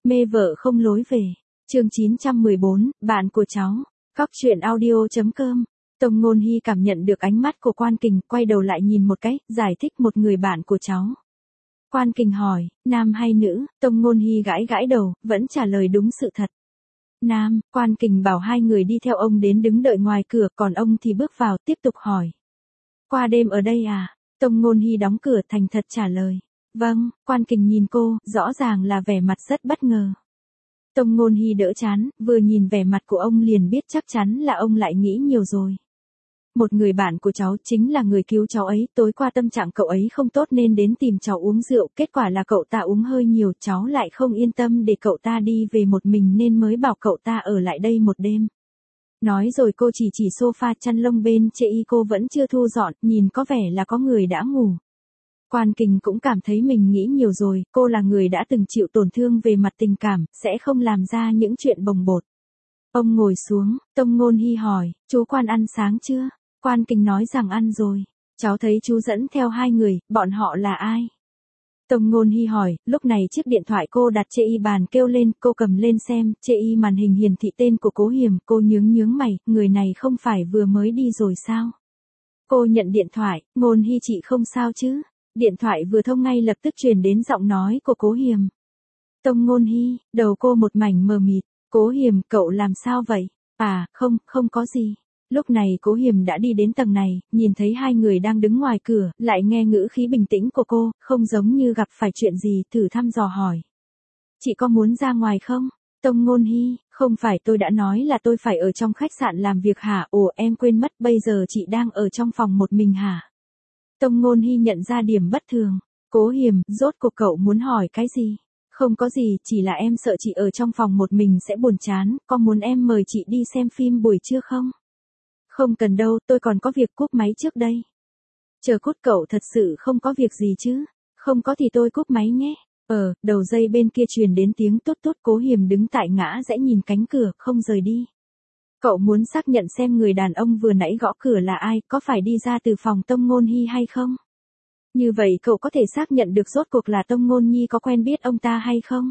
Mê vợ không lối về. Chương 914, bạn của cháu. Cóc truyện audio.com. Tông Ngôn Hy cảm nhận được ánh mắt của Quan Kình, quay đầu lại nhìn một cái, giải thích một người bạn của cháu. Quan Kình hỏi, nam hay nữ? Tông Ngôn Hy gãi gãi đầu, vẫn trả lời đúng sự thật. Nam. Quan Kình bảo hai người đi theo ông đến đứng đợi ngoài cửa, còn ông thì bước vào tiếp tục hỏi. Qua đêm ở đây à? Tông Ngôn Hy đóng cửa thành thật trả lời. Vâng. Quan Kình nhìn cô, rõ ràng là vẻ mặt rất bất ngờ. Tông Ngôn Hy đỡ chán, vừa nhìn vẻ mặt của ông liền biết chắc chắn là ông lại nghĩ nhiều rồi. Một người bạn của cháu chính là người cứu cháu ấy, tối qua tâm trạng cậu ấy không tốt nên đến tìm cháu uống rượu, kết quả là cậu ta uống hơi nhiều, cháu lại không yên tâm để cậu ta đi về một mình nên mới bảo cậu ta ở lại đây một đêm. Nói rồi cô chỉ sofa chăn lông bên chê y cô vẫn chưa thu dọn, nhìn có vẻ là có người đã ngủ. Quan Kình cũng cảm thấy mình nghĩ nhiều rồi, cô là người đã từng chịu tổn thương về mặt tình cảm, sẽ không làm ra những chuyện bồng bột. Ông ngồi xuống, Tông Ngôn Hy hỏi, chú Quan ăn sáng chưa? Quan Kình nói rằng ăn rồi. Cháu thấy chú dẫn theo hai người, bọn họ là ai? Tông Ngôn Hy hỏi, lúc này chiếc điện thoại cô đặt trên y bàn kêu lên, cô cầm lên xem, trên y màn hình hiển thị tên của Cố Hiềm, cô nhướng mày, người này không phải vừa mới đi rồi sao? Cô nhận điện thoại, Ngôn Hy chị không sao chứ? Điện thoại vừa thông ngay lập tức truyền đến giọng nói của Cố Hiềm. Tông Ngôn Hy, đầu cô một mảnh mờ mịt, Cố Hiềm, cậu làm sao vậy? À, không có gì. Lúc này Cố Hiềm đã đi đến tầng này, nhìn thấy hai người đang đứng ngoài cửa, lại nghe ngữ khí bình tĩnh của cô, không giống như gặp phải chuyện gì, thử thăm dò hỏi. Chị có muốn ra ngoài không? Tông Ngôn Hy, không phải tôi đã nói là tôi phải ở trong khách sạn làm việc hả? Ồ, em quên mất, bây giờ chị đang ở trong phòng một mình hả? Tông Ngôn Hy nhận ra điểm bất thường. Cố Hiềm, rốt cuộc cậu muốn hỏi cái gì? Không có gì, chỉ là em sợ chị ở trong phòng một mình sẽ buồn chán, có muốn em mời chị đi xem phim buổi trưa không? Không cần đâu, tôi còn có việc, cúp máy trước đây. Chờ cút, cậu thật sự không có việc gì chứ? Không có thì tôi cúp máy nhé. Đầu dây bên kia truyền đến tiếng tút tút. Cố Hiềm đứng tại ngã rẽ nhìn cánh cửa, không rời đi. Cậu muốn xác nhận xem người đàn ông vừa nãy gõ cửa là ai, có phải đi ra từ phòng Tông Ngôn Hy hay không? Như vậy cậu có thể xác nhận được rốt cuộc là Tông Ngôn Nhi có quen biết ông ta hay không?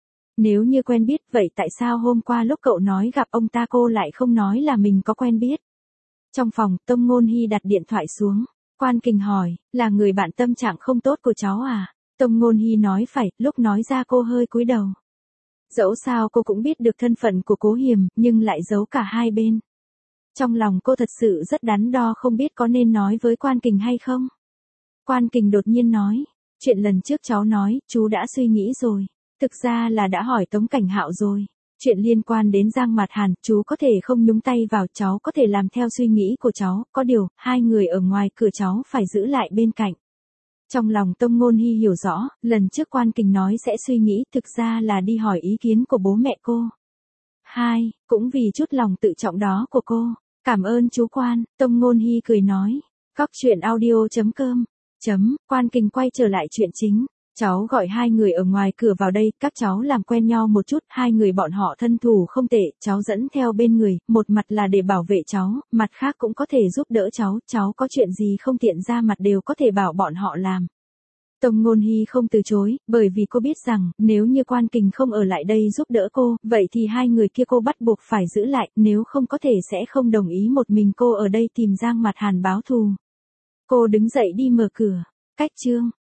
Nếu như quen biết, vậy tại sao hôm qua lúc cậu nói gặp ông ta cô lại không nói là mình có quen biết? Trong phòng, Tông Ngôn Hy đặt điện thoại xuống. Quan Kình hỏi, là người bạn tâm trạng không tốt của cháu à? Tông Ngôn Hy nói phải, lúc nói ra cô hơi cúi đầu. Dẫu sao cô cũng biết được thân phận của Cố Hiềm, nhưng lại giấu cả hai bên. Trong lòng cô thật sự rất đắn đo không biết có nên nói với Quan Kình hay không. Quan Kình đột nhiên nói, chuyện lần trước cháu nói, chú đã suy nghĩ rồi. Thực ra là đã hỏi Tống Cảnh Hạo rồi. Chuyện liên quan đến Giang Mạt Hàn, chú có thể không nhúng tay vào, cháu có thể làm theo suy nghĩ của cháu, có điều, hai người ở ngoài cửa cháu phải giữ lại bên cạnh. Trong lòng Tông Ngôn Hy hiểu rõ, lần trước Quan Kình nói sẽ suy nghĩ, thực ra là đi hỏi ý kiến của bố mẹ cô. Cũng vì chút lòng tự trọng đó của cô. Cảm ơn chú Quan, Tông Ngôn Hy cười nói. Cóc truyện audio.com. Quan Kình quay trở lại chuyện chính. Cháu gọi hai người ở ngoài cửa vào đây, các cháu làm quen nhau một chút, hai người bọn họ thân thủ không tệ, cháu dẫn theo bên người, một mặt là để bảo vệ cháu, mặt khác cũng có thể giúp đỡ cháu có chuyện gì không tiện ra mặt đều có thể bảo bọn họ làm. Tông Ngôn Hy không từ chối, bởi vì cô biết rằng, nếu như Quan Kình không ở lại đây giúp đỡ cô, vậy thì hai người kia cô bắt buộc phải giữ lại, nếu không có thể sẽ không đồng ý một mình cô ở đây tìm Giang Mạt Hàn báo thù. Cô đứng dậy đi mở cửa. Cách chương